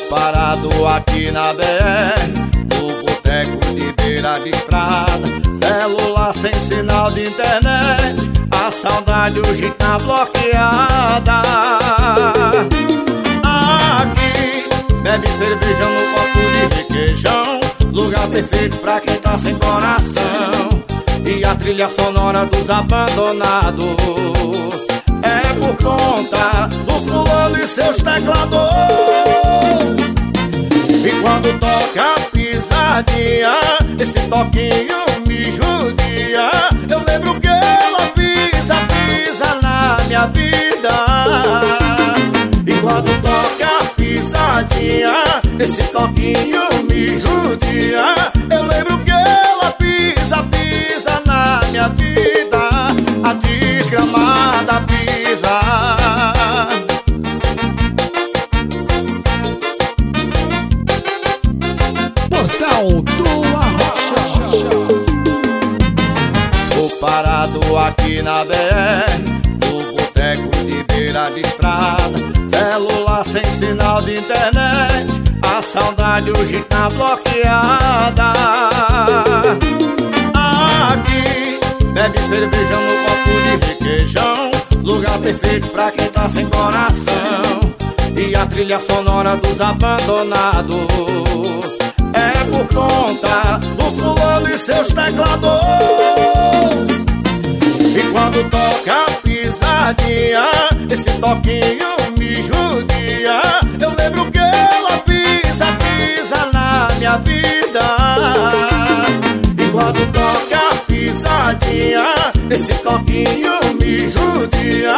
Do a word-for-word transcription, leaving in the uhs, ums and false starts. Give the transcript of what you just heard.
Parado aqui na B R, no boteco de beira de estrada, celular sem sinal de internet, a saudade hoje tá bloqueada. Aqui, bebe cerveja no copo de requeijão, lugar perfeito pra quem tá sem coração. E a trilha sonora dos abandonados é por conta do fulano e seus teclados. E quando toca a pisadinha, esse toquinho me judia. Eu lembro que ela pisa, pisa na minha vida. E quando toca a pisadinha, esse toquinho me judia. Eu lembro que ela pisa, pisa na minha vida. A desgramada pisa. Portal do Arrocha. Tô parado aqui na B R, no boteco de beira de estrada, celular sem sinal de internet, a saudade hoje tá bloqueada. Aqui, bebe cerveja no copo de requeijão, lugar perfeito pra quem tá sem coração. E a trilha sonora dos abandonados é por conta do fulano e seus teclados. E quando toca a pisadinha, esse toquinho me judia. Eu lembro que ela pisa, pisa na minha vida. E quando toca a pisadinha, esse toquinho me judia.